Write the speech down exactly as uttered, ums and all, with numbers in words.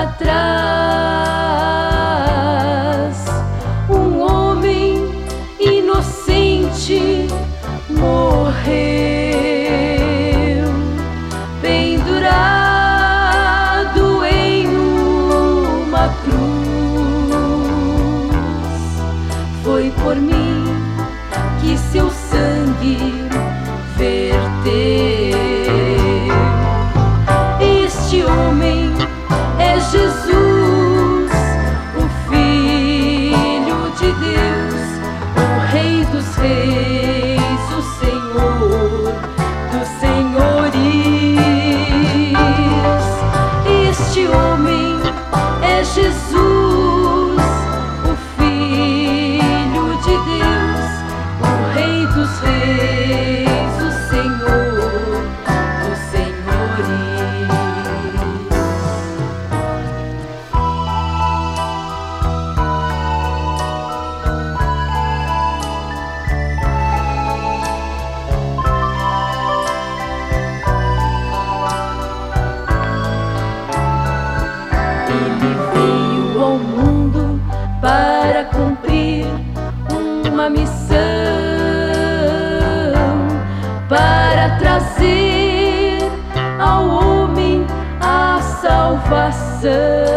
atrás, um homem inocente morreu, pendurado em uma cruz. Foi por mim que seu sangue verteu. Este homem é Jesus, o Filho de Deus, o Rei dos Reis, o Senhor dos Senhores. Este homem é Jesus, o Filho de Deus, o Rei dos Reis, o Senhor dos Senhores. Ele veio ao mundo para cumprir uma missão, para trazer ao homem a salvação.